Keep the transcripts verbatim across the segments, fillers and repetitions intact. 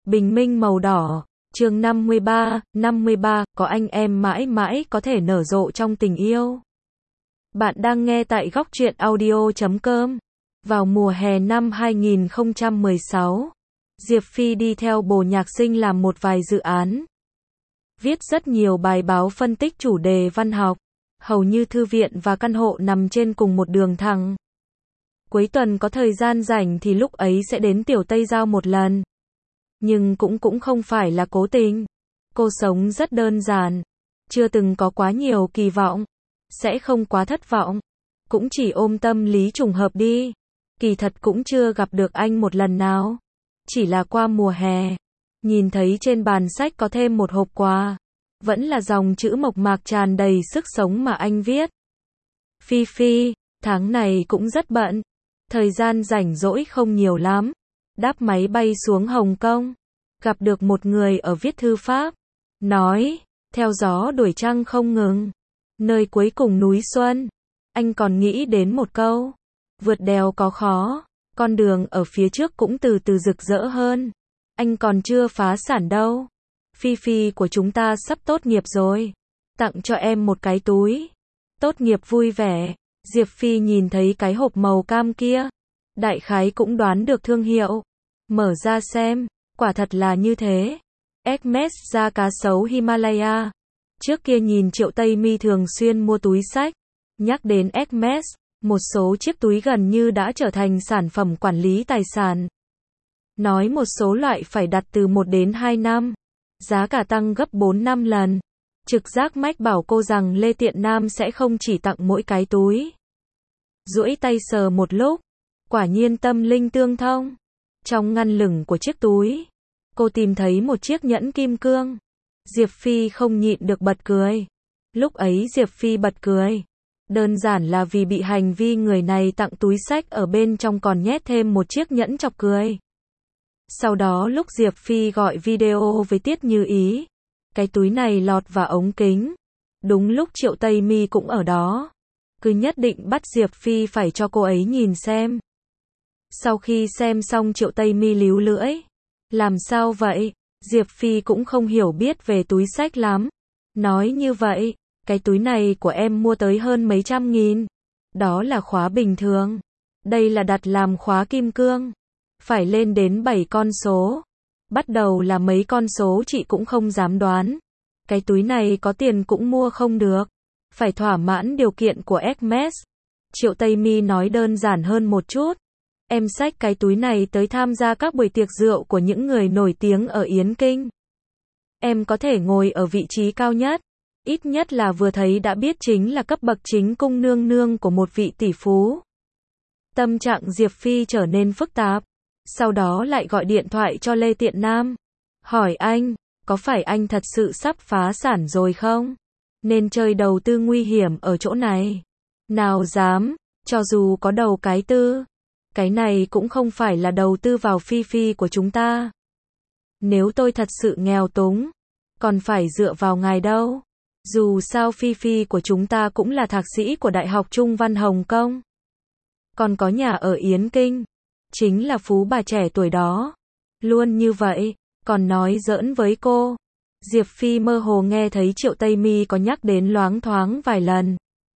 Bình minh màu đỏ. Chương năm mươi ba, năm mươi ba, có anh em mãi mãi có thể nở rộ trong tình yêu. Bạn đang nghe tại góc truyện audio chấm com. Vào mùa hè năm hai nghìn không trăm mười sáu, Diệp Phi đi theo Bồ Nhạc Sinh làm một vài dự án. Viết rất nhiều bài báo phân tích chủ đề văn học. Hầu như thư viện và căn hộ nằm trên cùng một đường thẳng. Cuối tuần có thời gian rảnh thì lúc ấy sẽ đến Tiểu Tây Giao một lần. Nhưng cũng cũng không phải là cố tình. Cô sống rất đơn giản. Chưa từng có quá nhiều kỳ vọng. Sẽ không quá thất vọng. Cũng chỉ ôm tâm lý trùng hợp đi. Kỳ thật cũng chưa gặp được anh một lần nào. Chỉ là qua mùa hè. Nhìn thấy trên bàn sách có thêm một hộp quà. Vẫn là dòng chữ mộc mạc tràn đầy sức sống mà anh viết. Phi Phi, tháng này cũng rất bận. Thời gian rảnh rỗi không nhiều lắm. Đáp máy bay xuống Hồng Kông. Gặp được một người ở viết thư pháp. Nói, theo gió đuổi trăng không ngừng. Nơi cuối cùng núi xuân. Anh còn nghĩ đến một câu. Vượt đèo có khó. Con đường ở phía trước cũng từ từ rực rỡ hơn. Anh còn chưa phá sản đâu. Phi Phi của chúng ta sắp tốt nghiệp rồi. Tặng cho em một cái túi. Tốt nghiệp vui vẻ. Diệp Phi nhìn thấy cái hộp màu cam kia. Đại khái cũng đoán được thương hiệu. Mở ra xem. Quả thật là như thế. Hermes da cá sấu Himalaya. Trước kia nhìn Triệu Tây Mi thường xuyên mua túi xách. Nhắc đến Hermes, một số chiếc túi gần như đã trở thành sản phẩm quản lý tài sản. Nói một số loại phải đặt từ một đến hai năm. Giá cả tăng gấp bốn năm lần. Trực giác mách bảo cô rằng Lê Tiện Nam sẽ không chỉ tặng mỗi cái túi. Duỗi tay sờ một lúc. Quả nhiên tâm linh tương thông. Trong ngăn lửng của chiếc túi, cô tìm thấy một chiếc nhẫn kim cương. Diệp Phi không nhịn được bật cười. Lúc ấy Diệp Phi bật cười. Đơn giản là vì bị hành vi người này tặng túi xách ở bên trong còn nhét thêm một chiếc nhẫn chọc cười. Sau đó lúc Diệp Phi gọi video với Tiết Như Ý, cái túi này lọt vào ống kính. Đúng lúc Triệu Tây Mi cũng ở đó. Cứ nhất định bắt Diệp Phi phải cho cô ấy nhìn xem. Sau khi xem xong Triệu Tây Mi líu lưỡi. Làm sao vậy? Diệp Phi cũng không hiểu biết về túi xách lắm. Nói như vậy, cái túi này của em mua tới hơn mấy trăm nghìn. Đó là khóa bình thường. Đây là đặt làm khóa kim cương. Phải lên đến bảy con số. Bắt đầu là mấy con số chị cũng không dám đoán. Cái túi này có tiền cũng mua không được. Phải thỏa mãn điều kiện của Hermes. Triệu Tây Mi nói đơn giản hơn một chút. Em xách cái túi này tới tham gia các buổi tiệc rượu của những người nổi tiếng ở Yến Kinh. Em có thể ngồi ở vị trí cao nhất. Ít nhất là vừa thấy đã biết chính là cấp bậc chính cung nương nương của một vị tỷ phú. Tâm trạng Diệp Phi trở nên phức tạp. Sau đó lại gọi điện thoại cho Lê Tiện Nam. Hỏi anh, có phải anh thật sự sắp phá sản rồi không? Nên chơi đầu tư nguy hiểm ở chỗ này. Nào dám, cho dù có đầu cái tư. Cái này cũng không phải là đầu tư vào Phi Phi của chúng ta. Nếu tôi thật sự nghèo túng, còn phải dựa vào ngài đâu. Dù sao Phi Phi của chúng ta cũng là thạc sĩ của Đại học Trung văn Hồng Kông. Còn có nhà ở Yến Kinh. Chính là phú bà trẻ tuổi đó. Luôn như vậy, còn nói giỡn với cô. Diệp Phi mơ hồ nghe thấy Triệu Tây Mi có nhắc đến loáng thoáng vài lần.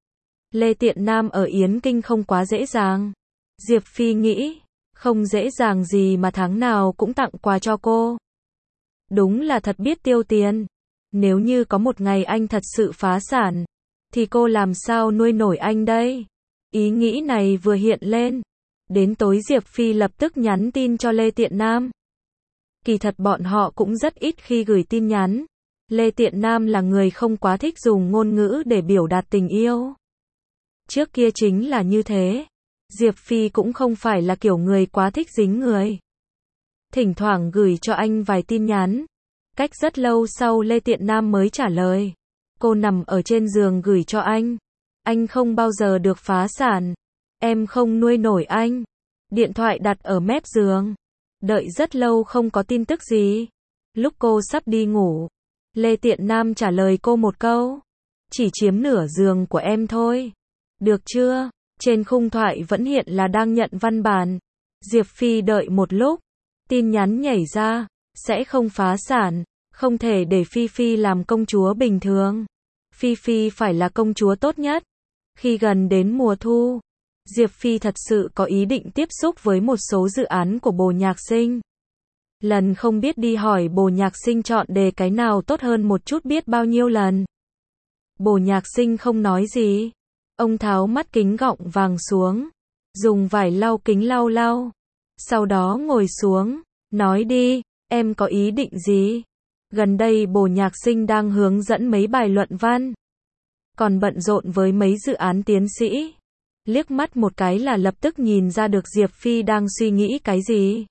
Lê Tiện Nam ở Yến Kinh không quá dễ dàng. Diệp Phi nghĩ, không dễ dàng gì mà tháng nào cũng tặng quà cho cô. Đúng là thật biết tiêu tiền. Nếu như có một ngày anh thật sự phá sản, thì cô làm sao nuôi nổi anh đây? Ý nghĩ này vừa hiện lên. Đến tối Diệp Phi lập tức nhắn tin cho Lê Tiện Nam. Kỳ thật bọn họ cũng rất ít khi gửi tin nhắn. Lê Tiện Nam là người không quá thích dùng ngôn ngữ để biểu đạt tình yêu. Trước kia chính là như thế. Diệp Phi cũng không phải là kiểu người quá thích dính người. Thỉnh thoảng gửi cho anh vài tin nhắn. Cách rất lâu sau Lê Tiện Nam mới trả lời. Cô nằm ở trên giường gửi cho anh. Anh không bao giờ được phá sản. Em không nuôi nổi anh. Điện thoại đặt ở mép giường. Đợi rất lâu không có tin tức gì. Lúc cô sắp đi ngủ, Lê Tiện Nam trả lời cô một câu. Chỉ chiếm nửa giường của em thôi. Được chưa? Trên khung thoại vẫn hiện là đang nhận văn bản. Diệp Phi đợi một lúc. Tin nhắn nhảy ra. sẽ không phá sản, không thể để Phi Phi làm công chúa bình thường. Phi Phi phải là công chúa tốt nhất. Khi gần đến mùa thu, Diệp Phi thật sự có ý định tiếp xúc với một số dự án của Bồ Nhạc Sinh. Lần không biết đi hỏi Bồ Nhạc Sinh chọn đề cái nào tốt hơn một chút biết bao nhiêu lần. Bồ Nhạc Sinh không nói gì. Ông tháo mắt kính gọng vàng xuống, dùng vải lau kính lau lau. Sau đó ngồi xuống, nói đi, em có ý định gì? Gần đây Bồ Nhạc Sinh đang hướng dẫn mấy bài luận văn, còn bận rộn với mấy dự án tiến sĩ. Liếc mắt một cái là lập tức nhìn ra được Diệp Phi đang suy nghĩ cái gì.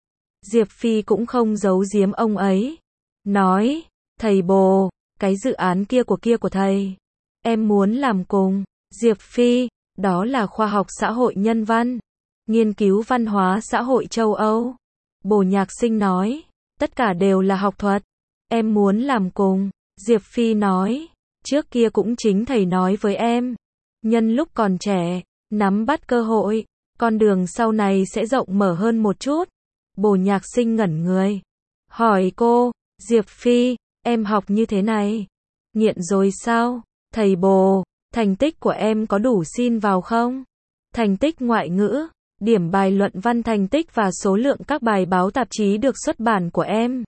Diệp Phi cũng không giấu giếm ông ấy. Nói, thầy Bồ, cái dự án kia của kia của thầy, em muốn làm cùng. Diệp Phi, đó là khoa học xã hội nhân văn, nghiên cứu văn hóa xã hội châu Âu. Bồ Nhạc Sinh nói, tất cả đều là học thuật. Em muốn làm cùng. Diệp Phi nói, trước kia cũng chính thầy nói với em, nhân lúc còn trẻ, nắm bắt cơ hội, con đường sau này sẽ rộng mở hơn một chút. Bồ Nhạc Sinh ngẩn người, hỏi cô, Diệp Phi, em học như thế này, nghiện rồi sao? Thầy Bồ, thành tích của em có đủ xin vào không? Thành tích ngoại ngữ, điểm bài luận văn thành tích và số lượng các bài báo tạp chí được xuất bản của em.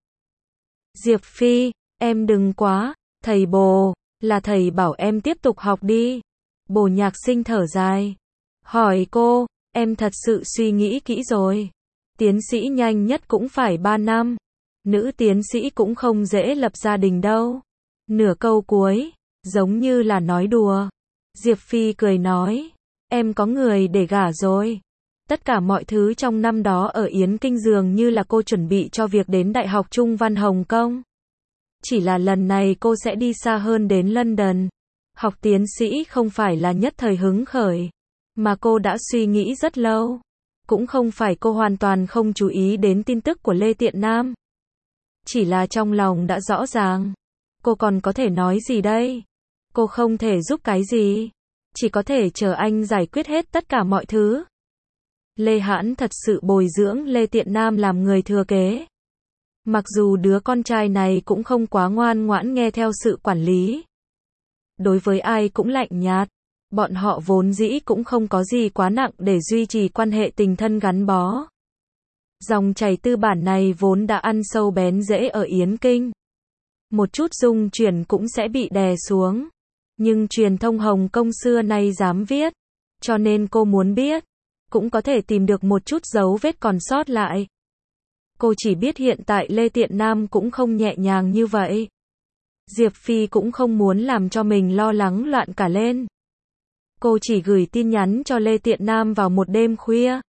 Diệp Phi, em đừng quá, thầy Bồ, là thầy bảo em tiếp tục học đi. Bồ Nhạc Sinh thở dài, hỏi cô, em thật sự suy nghĩ kỹ rồi. Tiến sĩ nhanh nhất cũng phải ba năm. Nữ tiến sĩ cũng không dễ lập gia đình đâu. Nửa câu cuối, giống như là nói đùa. Diệp Phi cười nói, em có người để gả rồi. Tất cả mọi thứ trong năm đó ở Yến Kinh dường như là cô chuẩn bị cho việc đến Đại học Trung văn Hồng Kông. Chỉ là lần này cô sẽ đi xa hơn đến London. Học tiến sĩ không phải là nhất thời hứng khởi, mà cô đã suy nghĩ rất lâu. Cũng không phải cô hoàn toàn không chú ý đến tin tức của Lê Tiện Nam. Chỉ là trong lòng đã rõ ràng. Cô còn có thể nói gì đây? Cô không thể giúp cái gì. Chỉ có thể chờ anh giải quyết hết tất cả mọi thứ. Lê Hãn thật sự bồi dưỡng Lê Tiện Nam làm người thừa kế. Mặc dù đứa con trai này cũng không quá ngoan ngoãn nghe theo sự quản lý. Đối với ai cũng lạnh nhạt. Bọn họ vốn dĩ cũng không có gì quá nặng để duy trì quan hệ tình thân gắn bó. Dòng chảy tư bản này vốn đã ăn sâu bén rễ ở Yến Kinh. Một chút dung chuyển cũng sẽ bị đè xuống. Nhưng truyền thông Hồng Kông xưa nay dám viết. Cho nên cô muốn biết. Cũng có thể tìm được một chút dấu vết còn sót lại. Cô chỉ biết hiện tại Lê Tiện Nam cũng không nhẹ nhàng như vậy. Diệp Phi cũng không muốn làm cho mình lo lắng loạn cả lên. Cô chỉ gửi tin nhắn cho Lê Tiện Nam vào một đêm khuya.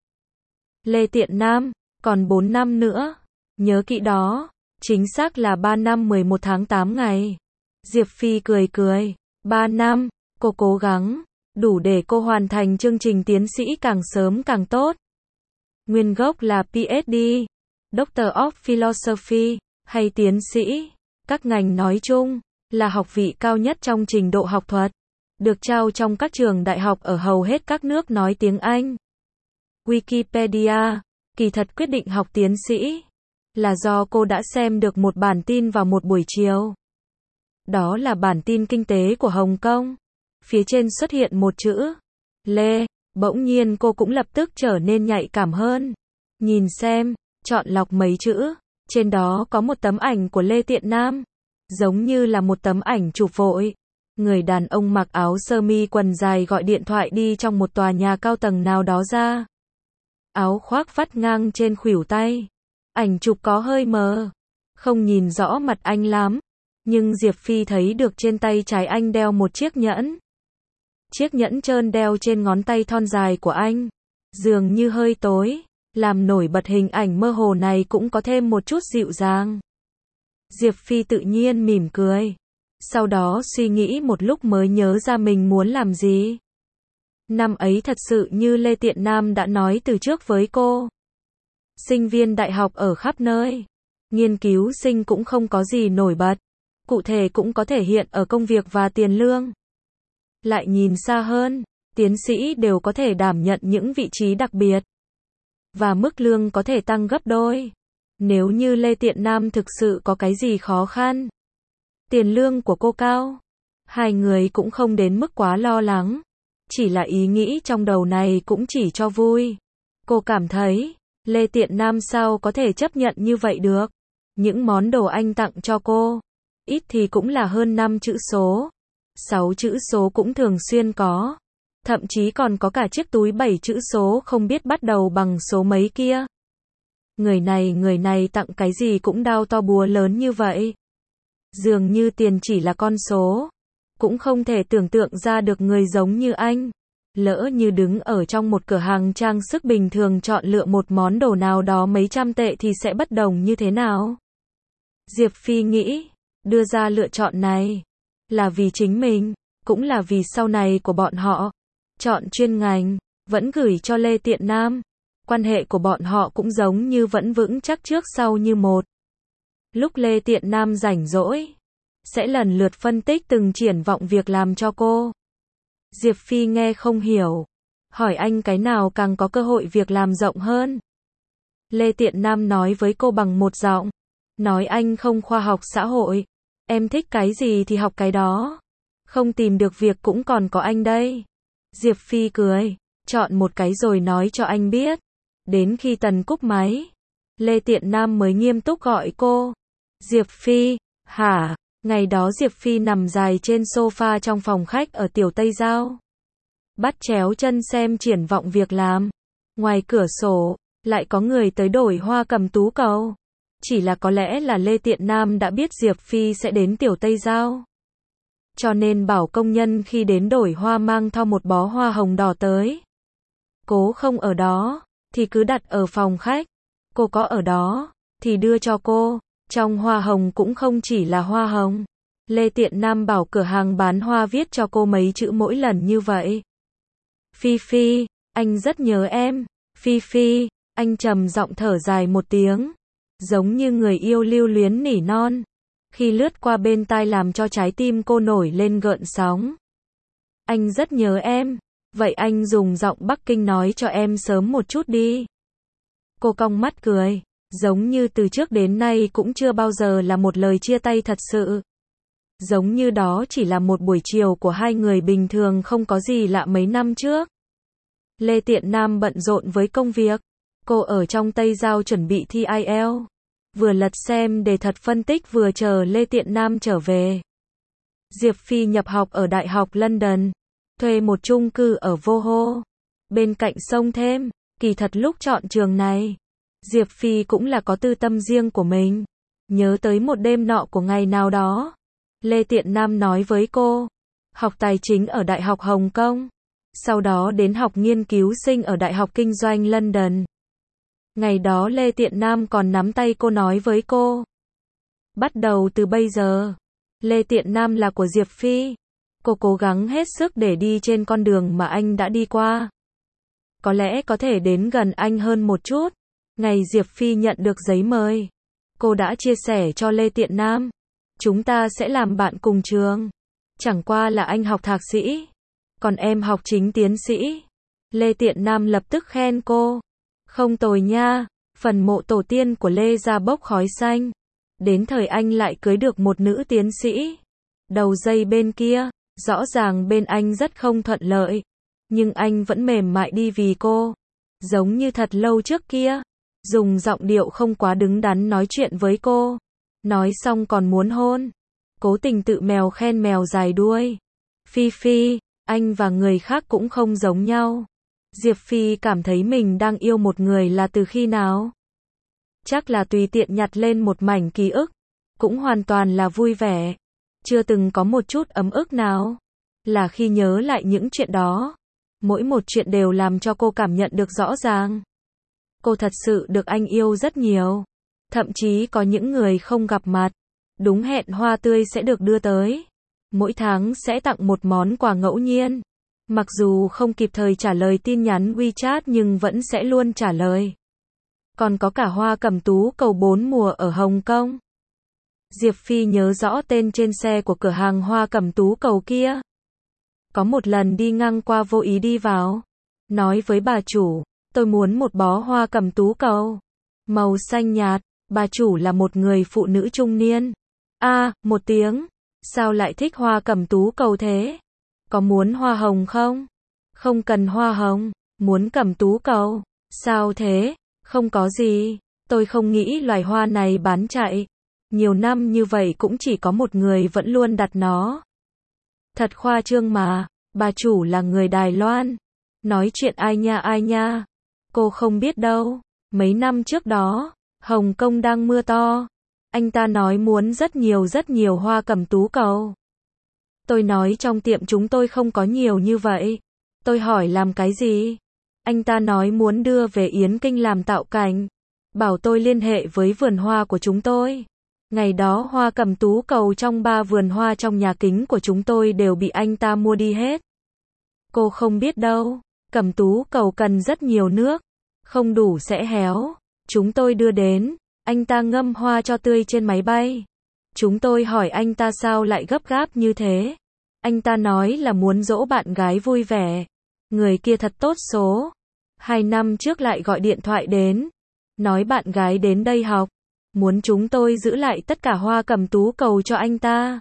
Lê Tiện Nam, còn bốn năm nữa. Nhớ kỹ đó, chính xác là ba năm mười một tháng tám ngày. Diệp Phi cười cười, ba năm, cô cố gắng, đủ để cô hoàn thành chương trình tiến sĩ càng sớm càng tốt. Nguyên gốc là P H D, Doctor of Philosophy, hay tiến sĩ, các ngành nói chung, là học vị cao nhất trong trình độ học thuật. Được trao trong các trường đại học ở hầu hết các nước nói tiếng Anh. Wikipedia, kỳ thật quyết định học tiến sĩ, là do cô đã xem được một bản tin vào một buổi chiều. Đó là bản tin kinh tế của Hồng Kông. Phía trên xuất hiện một chữ, Lê, bỗng nhiên cô cũng lập tức trở nên nhạy cảm hơn. Nhìn xem, chọn lọc mấy chữ, trên đó có một tấm ảnh của Lê Tiện Nam, giống như là một tấm ảnh chụp vội. Người đàn ông mặc áo sơ mi quần dài gọi điện thoại đi trong một tòa nhà cao tầng nào đó ra. Áo khoác vắt ngang trên khuỷu tay. Ảnh chụp có hơi mờ, không nhìn rõ mặt anh lắm, nhưng Diệp Phi thấy được trên tay trái anh đeo một chiếc nhẫn. Chiếc nhẫn trơn đeo trên ngón tay thon dài của anh, dường như hơi tối, làm nổi bật hình ảnh mơ hồ này cũng có thêm một chút dịu dàng. Diệp Phi tự nhiên mỉm cười. Sau đó suy nghĩ một lúc mới nhớ ra mình muốn làm gì. Năm ấy thật sự như Lê Tiện Nam đã nói từ trước với cô. Sinh viên đại học ở khắp nơi. Nghiên cứu sinh cũng không có gì nổi bật. Cụ thể cũng có thể hiện ở công việc và tiền lương. Lại nhìn xa hơn, tiến sĩ đều có thể đảm nhận những vị trí đặc biệt. Và mức lương có thể tăng gấp đôi. Nếu như Lê Tiện Nam thực sự có cái gì khó khăn, tiền lương của cô cao, hai người cũng không đến mức quá lo lắng. Chỉ là ý nghĩ trong đầu này cũng chỉ cho vui. Cô cảm thấy, Lê Tiện Nam sao có thể chấp nhận như vậy được. Những món đồ anh tặng cho cô, ít thì cũng là hơn năm chữ số, sáu chữ số cũng thường xuyên có. Thậm chí còn có cả chiếc túi bảy chữ số không biết bắt đầu bằng số mấy kia. Người này người này tặng cái gì cũng đao to búa lớn như vậy. Dường như tiền chỉ là con số. Cũng không thể tưởng tượng ra được người giống như anh. Lỡ như đứng ở trong một cửa hàng trang sức bình thường chọn lựa một món đồ nào đó mấy trăm tệ thì sẽ bất đồng như thế nào? Diệp Phi nghĩ, đưa ra lựa chọn này là vì chính mình, cũng là vì sau này của bọn họ. Chọn chuyên ngành, vẫn gửi cho Lê Tiện Nam. Quan hệ của bọn họ cũng giống như vẫn vững chắc trước sau như một. Lúc Lê Tiện Nam rảnh rỗi, sẽ lần lượt phân tích từng triển vọng việc làm cho cô. Diệp Phi nghe không hiểu, hỏi anh cái nào càng có cơ hội việc làm rộng hơn. Lê Tiện Nam nói với cô bằng một giọng, nói anh không khoa học xã hội, em thích cái gì thì học cái đó, không tìm được việc cũng còn có anh đây. Diệp Phi cười, chọn một cái rồi nói cho anh biết. Đến khi Tần cúp máy, Lê Tiện Nam mới nghiêm túc gọi cô. Diệp Phi, hả? Ngày đó Diệp Phi nằm dài trên sofa trong phòng khách ở Tiểu Tây Giao. Bắt chéo chân xem triển vọng việc làm. Ngoài cửa sổ, lại có người tới đổi hoa cầm tú cầu. Chỉ là có lẽ là Lê Tiện Nam đã biết Diệp Phi sẽ đến Tiểu Tây Giao. Cho nên bảo công nhân khi đến đổi hoa mang theo một bó hoa hồng đỏ tới. Cố không ở đó, thì cứ đặt ở phòng khách. Cô có ở đó, thì đưa cho cô. Trong hoa hồng cũng không chỉ là hoa hồng. Lê Tiện Nam bảo cửa hàng bán hoa viết cho cô mấy chữ mỗi lần như vậy. Phi Phi, anh rất nhớ em. Phi Phi, anh trầm giọng thở dài một tiếng. Giống như người yêu lưu luyến nỉ non. Khi lướt qua bên tai làm cho trái tim cô nổi lên gợn sóng. Anh rất nhớ em. Vậy anh dùng giọng Bắc Kinh nói cho em sớm một chút đi. Cô cong mắt cười. Giống như từ trước đến nay cũng chưa bao giờ là một lời chia tay thật sự. Giống như đó chỉ là một buổi chiều của hai người bình thường không có gì lạ mấy năm trước. Lê Tiện Nam bận rộn với công việc. Cô ở trong Tây Giao chuẩn bị thi ai eo. Vừa lật xem đề thật phân tích vừa chờ Lê Tiện Nam trở về. Diệp Phi nhập học ở Đại học London. Thuê một chung cư ở Soho. Bên cạnh sông Thêm. Kỳ thật lúc chọn trường này, Diệp Phi cũng là có tư tâm riêng của mình. Nhớ tới một đêm nọ của ngày nào đó. Lê Tiện Nam nói với cô. Học tài chính ở Đại học Hồng Kông. Sau đó đến học nghiên cứu sinh ở Đại học Kinh doanh London. Ngày đó Lê Tiện Nam còn nắm tay cô nói với cô. Bắt đầu từ bây giờ, Lê Tiện Nam là của Diệp Phi. Cô cố gắng hết sức để đi trên con đường mà anh đã đi qua. Có lẽ có thể đến gần anh hơn một chút. Ngày Diệp Phi nhận được giấy mời, cô đã chia sẻ cho Lê Tiện Nam. Chúng ta sẽ làm bạn cùng trường. Chẳng qua là anh học thạc sĩ, còn em học chính tiến sĩ. Lê Tiện Nam lập tức khen cô. Không tồi nha, phần mộ tổ tiên của Lê ra bốc khói xanh. Đến thời anh lại cưới được một nữ tiến sĩ. Đầu dây bên kia, rõ ràng bên anh rất không thuận lợi. Nhưng anh vẫn mềm mại đi vì cô. Giống như thật lâu trước kia. Dùng giọng điệu không quá đứng đắn nói chuyện với cô. Nói xong còn muốn hôn. Cố tình tự mèo khen mèo dài đuôi. Phi Phi, anh và người khác cũng không giống nhau. Diệp Phi cảm thấy mình đang yêu một người là từ khi nào? Chắc là tùy tiện nhặt lên một mảnh ký ức. Cũng hoàn toàn là vui vẻ. Chưa từng có một chút ấm ức nào. Là khi nhớ lại những chuyện đó. Mỗi một chuyện đều làm cho cô cảm nhận được rõ ràng. Cô thật sự được anh yêu rất nhiều. Thậm chí có những người không gặp mặt. Đúng hẹn hoa tươi sẽ được đưa tới. Mỗi tháng sẽ tặng một món quà ngẫu nhiên. Mặc dù không kịp thời trả lời tin nhắn WeChat nhưng vẫn sẽ luôn trả lời. Còn có cả hoa cẩm tú cầu bốn mùa ở Hồng Kông. Diệp Phi nhớ rõ tên trên xe của cửa hàng hoa cẩm tú cầu kia. Có một lần đi ngang qua vô ý đi vào. Nói với bà chủ, tôi muốn một bó hoa cẩm tú cầu. Màu xanh nhạt. Bà chủ là một người phụ nữ trung niên. A, một tiếng. Sao lại thích hoa cẩm tú cầu thế? Có muốn hoa hồng không? Không cần hoa hồng, muốn cẩm tú cầu. Sao thế? Không có gì. Tôi không nghĩ loài hoa này bán chạy. Nhiều năm như vậy cũng chỉ có một người vẫn luôn đặt nó. Thật khoa trương mà, bà chủ là người Đài Loan. Nói chuyện ai nha ai nha. Cô không biết đâu. Mấy năm trước đó, Hồng Kông đang mưa to. Anh ta nói muốn rất nhiều rất nhiều hoa cẩm tú cầu. Tôi nói trong tiệm chúng tôi không có nhiều như vậy. Tôi hỏi làm cái gì? Anh ta nói muốn đưa về Yến Kinh làm tạo cảnh. Bảo tôi liên hệ với vườn hoa của chúng tôi. Ngày đó hoa cẩm tú cầu trong ba vườn hoa trong nhà kính của chúng tôi đều bị anh ta mua đi hết. Cô không biết đâu, cẩm tú cầu cần rất nhiều nước. Không đủ sẽ héo. Chúng tôi đưa đến. Anh ta ngâm hoa cho tươi trên máy bay. Chúng tôi hỏi anh ta sao lại gấp gáp như thế. Anh ta nói là muốn dỗ bạn gái vui vẻ. Người kia thật tốt số. Hai năm trước lại gọi điện thoại đến. Nói bạn gái đến đây học. Muốn chúng tôi giữ lại tất cả hoa cẩm tú cầu cho anh ta.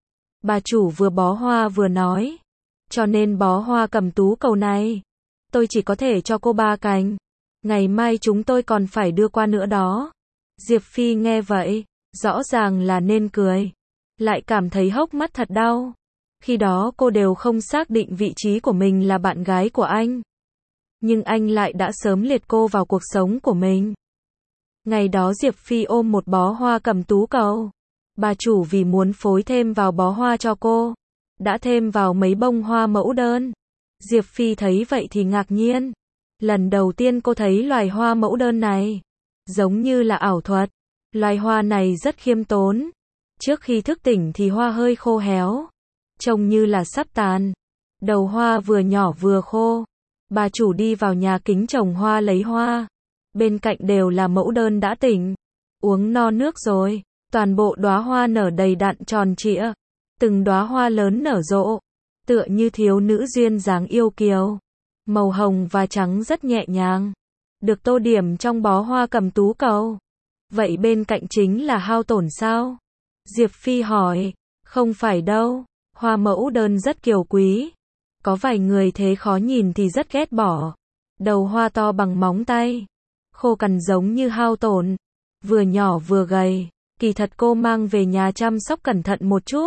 Bà chủ vừa bó hoa vừa nói. Cho nên bó hoa cẩm tú cầu này. Tôi chỉ có thể cho cô ba cành. Ngày mai chúng tôi còn phải đưa qua nữa đó. Diệp Phi nghe vậy. Rõ ràng là nên cười. Lại cảm thấy hốc mắt thật đau. Khi đó cô đều không xác định vị trí của mình là bạn gái của anh. Nhưng anh lại đã sớm liệt cô vào cuộc sống của mình. Ngày đó Diệp Phi ôm một bó hoa cẩm tú cầu. Bà chủ vì muốn phối thêm vào bó hoa cho cô, đã thêm vào mấy bông hoa mẫu đơn. Diệp Phi thấy vậy thì ngạc nhiên. Lần đầu tiên cô thấy loài hoa mẫu đơn này. Giống như là ảo thuật. Loài hoa này rất khiêm tốn. Trước khi thức tỉnh thì hoa hơi khô héo. Trông như là sắp tàn. Đầu hoa vừa nhỏ vừa khô. Bà chủ đi vào nhà kính trồng hoa lấy hoa. Bên cạnh đều là mẫu đơn đã tỉnh. Uống no nước rồi. Toàn bộ đóa hoa nở đầy đặn tròn trịa. Từng đóa hoa lớn nở rộ. Tựa như thiếu nữ duyên dáng yêu kiều. Màu hồng và trắng rất nhẹ nhàng. Được tô điểm trong bó hoa cẩm tú cầu. Vậy bên cạnh chính là hao tổn sao? Diệp Phi hỏi. Không phải đâu. Hoa mẫu đơn rất kiều quý. Có vài người thế khó nhìn thì rất ghét bỏ. Đầu hoa to bằng móng tay. Khô cằn giống như hao tổn. Vừa nhỏ vừa gầy. Kỳ thật cô mang về nhà chăm sóc cẩn thận một chút.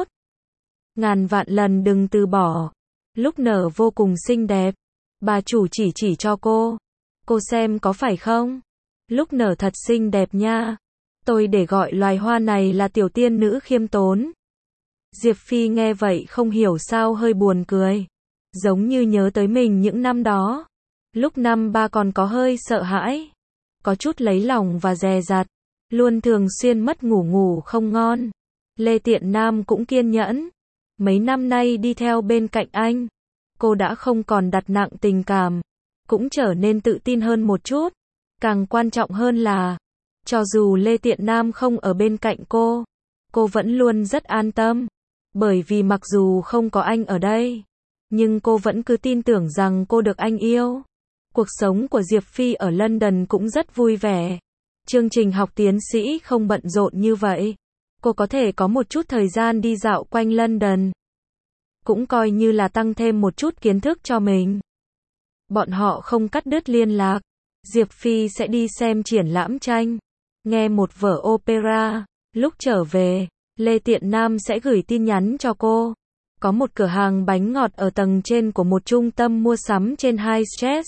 Ngàn vạn lần đừng từ bỏ. Lúc nở vô cùng xinh đẹp. Bà chủ chỉ chỉ cho cô. Cô xem có phải không? Lúc nở thật xinh đẹp nha. Tôi để gọi loài hoa này là tiểu tiên nữ khiêm tốn. Diệp Phi nghe vậy không hiểu sao hơi buồn cười. Giống như nhớ tới mình những năm đó. Lúc năm ba còn có hơi sợ hãi. Có chút lấy lòng và dè dặt. Luôn thường xuyên mất ngủ ngủ không ngon. Lê Tiện Nam cũng kiên nhẫn. Mấy năm nay đi theo bên cạnh anh. Cô đã không còn đặt nặng tình cảm. Cũng trở nên tự tin hơn một chút. Càng quan trọng hơn là, cho dù Lê Tiện Nam không ở bên cạnh cô, cô vẫn luôn rất an tâm. Bởi vì mặc dù không có anh ở đây, nhưng cô vẫn cứ tin tưởng rằng cô được anh yêu. Cuộc sống của Diệp Phi ở London cũng rất vui vẻ. Chương trình học tiến sĩ không bận rộn như vậy. Cô có thể có một chút thời gian đi dạo quanh London. Cũng coi như là tăng thêm một chút kiến thức cho mình. Bọn họ không cắt đứt liên lạc. Diệp Phi sẽ đi xem triển lãm tranh, nghe một vở opera. Lúc trở về, Lê Tiện Nam sẽ gửi tin nhắn cho cô. Có một cửa hàng bánh ngọt ở tầng trên của một trung tâm mua sắm trên High Street.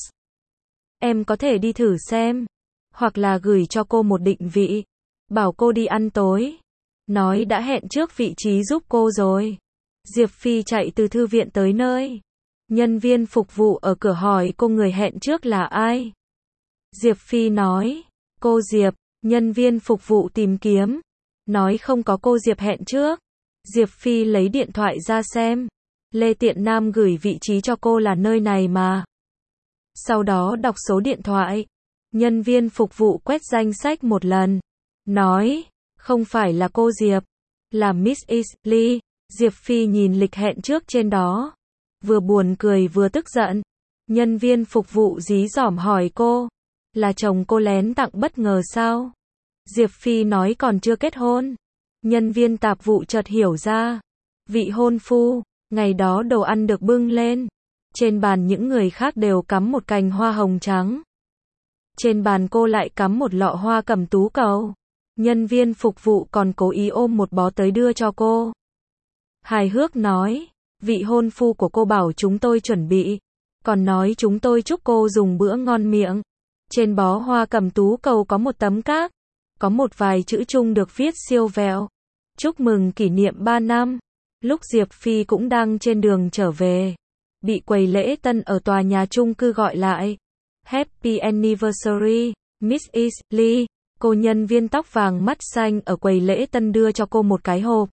Em có thể đi thử xem. Hoặc là gửi cho cô một định vị. Bảo cô đi ăn tối. Nói đã hẹn trước vị trí giúp cô rồi. Diệp Phi chạy từ thư viện tới nơi. Nhân viên phục vụ ở cửa hỏi cô người hẹn trước là ai. Diệp Phi nói. Cô Diệp. Nhân viên phục vụ tìm kiếm. Nói không có cô Diệp hẹn trước. Diệp Phi lấy điện thoại ra xem. Lê Tiện Nam gửi vị trí cho cô là nơi này mà. Sau đó đọc số điện thoại. Nhân viên phục vụ quét danh sách một lần. Nói. Không phải là cô Diệp. Là Miss Lee. Diệp Phi nhìn lịch hẹn trước trên đó. Vừa buồn cười vừa tức giận. Nhân viên phục vụ dí dỏm hỏi cô. Là chồng cô lén tặng bất ngờ sao? Diệp Phi nói còn chưa kết hôn. Nhân viên tạp vụ chợt hiểu ra. Vị hôn phu, ngày đó đồ ăn được bưng lên. Trên bàn những người khác đều cắm một cành hoa hồng trắng. Trên bàn cô lại cắm một lọ hoa cẩm tú cầu. Nhân viên phục vụ còn cố ý ôm một bó tới đưa cho cô. Hài hước nói, vị hôn phu của cô bảo chúng tôi chuẩn bị. Còn nói chúng tôi chúc cô dùng bữa ngon miệng. Trên bó hoa cẩm tú cầu có một tấm cát. Có một vài chữ chung được viết siêu vẹo. Chúc mừng kỷ niệm ba năm. Lúc Diệp Phi cũng đang trên đường trở về. Bị quầy lễ tân ở tòa nhà chung cư gọi lại. Happy anniversary, missus Lee. Cô nhân viên tóc vàng mắt xanh ở quầy lễ tân đưa cho cô một cái hộp.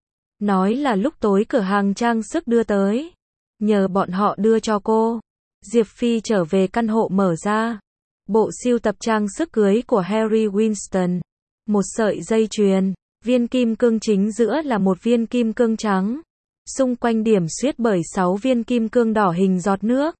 Nói là lúc tối cửa hàng trang sức đưa tới. Nhờ bọn họ đưa cho cô. Diệp Phi trở về căn hộ mở ra. Bộ sưu tập trang sức cưới của Harry Winston. Một sợi dây chuyền. Viên kim cương chính giữa là một viên kim cương trắng. Xung quanh điểm xuyết bởi sáu viên kim cương đỏ hình giọt nước.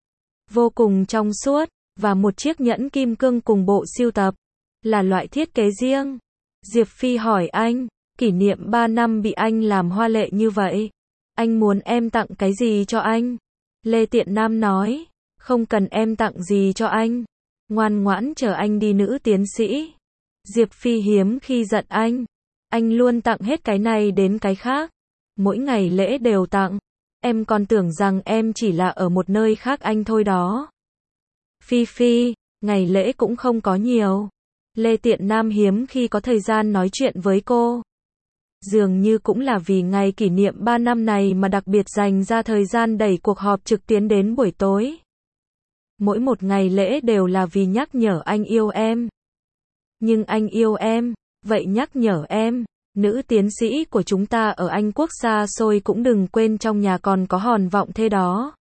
Vô cùng trong suốt. Và một chiếc nhẫn kim cương cùng bộ sưu tập. Là loại thiết kế riêng. Diệp Phi hỏi anh. Kỷ niệm ba năm bị anh làm hoa lệ như vậy. Anh muốn em tặng cái gì cho anh? Lê Tiện Nam nói. Không cần em tặng gì cho anh. Ngoan ngoãn chờ anh đi nữ tiến sĩ. Diệp Phi hiếm khi giận anh. Anh luôn tặng hết cái này đến cái khác. Mỗi ngày lễ đều tặng. Em còn tưởng rằng em chỉ là ở một nơi khác anh thôi đó. Phi Phi, ngày lễ cũng không có nhiều. Lê Tiện Nam hiếm khi có thời gian nói chuyện với cô. Dường như cũng là vì ngày kỷ niệm ba năm này mà đặc biệt dành ra thời gian đẩy cuộc họp trực tuyến đến buổi tối. Mỗi một ngày lễ đều là vì nhắc nhở anh yêu em. Nhưng anh yêu em, vậy nhắc nhở em, nữ tiến sĩ của chúng ta ở Anh Quốc xa xôi cũng đừng quên trong nhà còn có hòn vọng thế đó.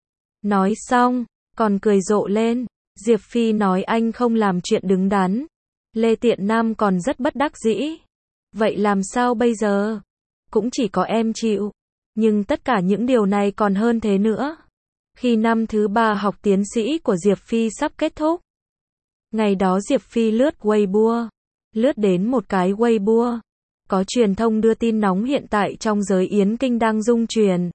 Nói xong, còn cười rộ lên. Diệp Phi nói anh không làm chuyện đứng đắn. Lê Tiện Nam còn rất bất đắc dĩ. Vậy làm sao bây giờ? Cũng chỉ có em chịu. Nhưng tất cả những điều này còn hơn thế nữa. Khi năm thứ ba học tiến sĩ của Diệp Phi sắp kết thúc. Ngày đó Diệp Phi lướt Weibo. Lướt đến một cái Weibo. Có truyền thông đưa tin nóng hiện tại trong giới yến kinh đang rung truyền.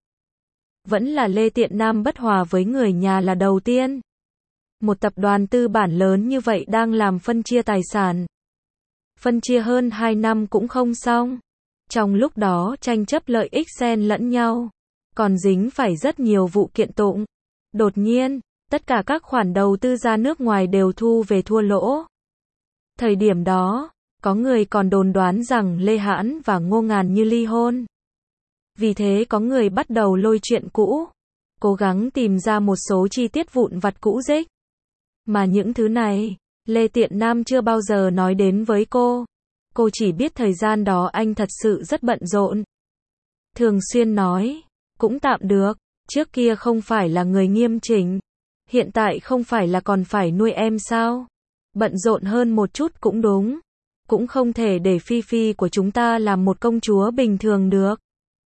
Vẫn là Lê Tiện Nam bất hòa với người nhà là đầu tiên. Một tập đoàn tư bản lớn như vậy đang làm phân chia tài sản. Phân chia hơn hai năm cũng không xong. Trong lúc đó tranh chấp lợi ích xen lẫn nhau. Còn dính phải rất nhiều vụ kiện tụng. Đột nhiên, tất cả các khoản đầu tư ra nước ngoài đều thu về thua lỗ. Thời điểm đó, có người còn đồn đoán rằng Lê Hãn và Ngô Ngàn Như ly hôn. Vì thế có người bắt đầu lôi chuyện cũ. Cố gắng tìm ra một số chi tiết vụn vặt cũ rích. Mà những thứ này, Lê Tiện Nam chưa bao giờ nói đến với cô. Cô chỉ biết thời gian đó anh thật sự rất bận rộn. Thường xuyên nói, cũng tạm được, trước kia không phải là người nghiêm chỉnh. Hiện tại không phải là còn phải nuôi em sao? Bận rộn hơn một chút cũng đúng. Cũng không thể để Phi Phi của chúng ta làm một công chúa bình thường được.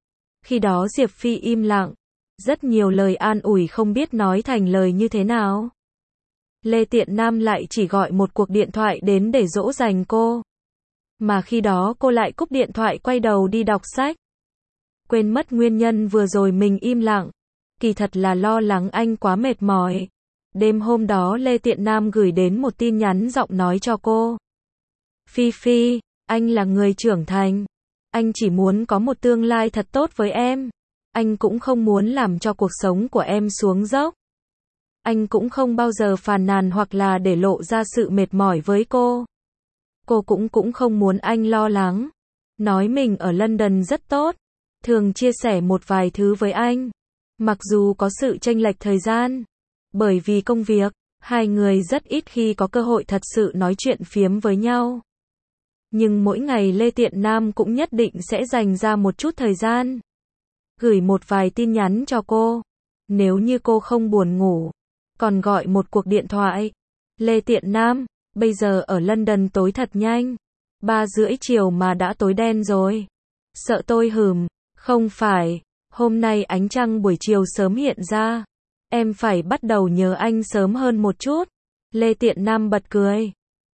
Khi đó Diệp Phi im lặng. Rất nhiều lời an ủi không biết nói thành lời như thế nào. Lê Tiện Nam lại chỉ gọi một cuộc điện thoại đến để dỗ dành cô. Mà khi đó cô lại cúp điện thoại quay đầu đi đọc sách. Quên mất nguyên nhân vừa rồi mình im lặng. Kỳ thật là lo lắng anh quá mệt mỏi. Đêm hôm đó Lê Tiện Nam gửi đến một tin nhắn giọng nói cho cô. Phi Phi, anh là người trưởng thành. Anh chỉ muốn có một tương lai thật tốt với em. Anh cũng không muốn làm cho cuộc sống của em xuống dốc. Anh cũng không bao giờ phàn nàn hoặc là để lộ ra sự mệt mỏi với cô. Cô cũng cũng không muốn anh lo lắng. Nói mình ở London rất tốt. Thường chia sẻ một vài thứ với anh. Mặc dù có sự chênh lệch thời gian. Bởi vì công việc, hai người rất ít khi có cơ hội thật sự nói chuyện phiếm với nhau. Nhưng mỗi ngày Lê Tiện Nam cũng nhất định sẽ dành ra một chút thời gian. Gửi một vài tin nhắn cho cô. Nếu như cô không buồn ngủ. Còn gọi một cuộc điện thoại. Lê Tiện Nam, bây giờ ở London tối thật nhanh. Ba rưỡi chiều mà đã tối đen rồi. Sợ tôi hừm. Không phải. Hôm nay ánh trăng buổi chiều sớm hiện ra. Em phải bắt đầu nhớ anh sớm hơn một chút. Lê Tiện Nam bật cười.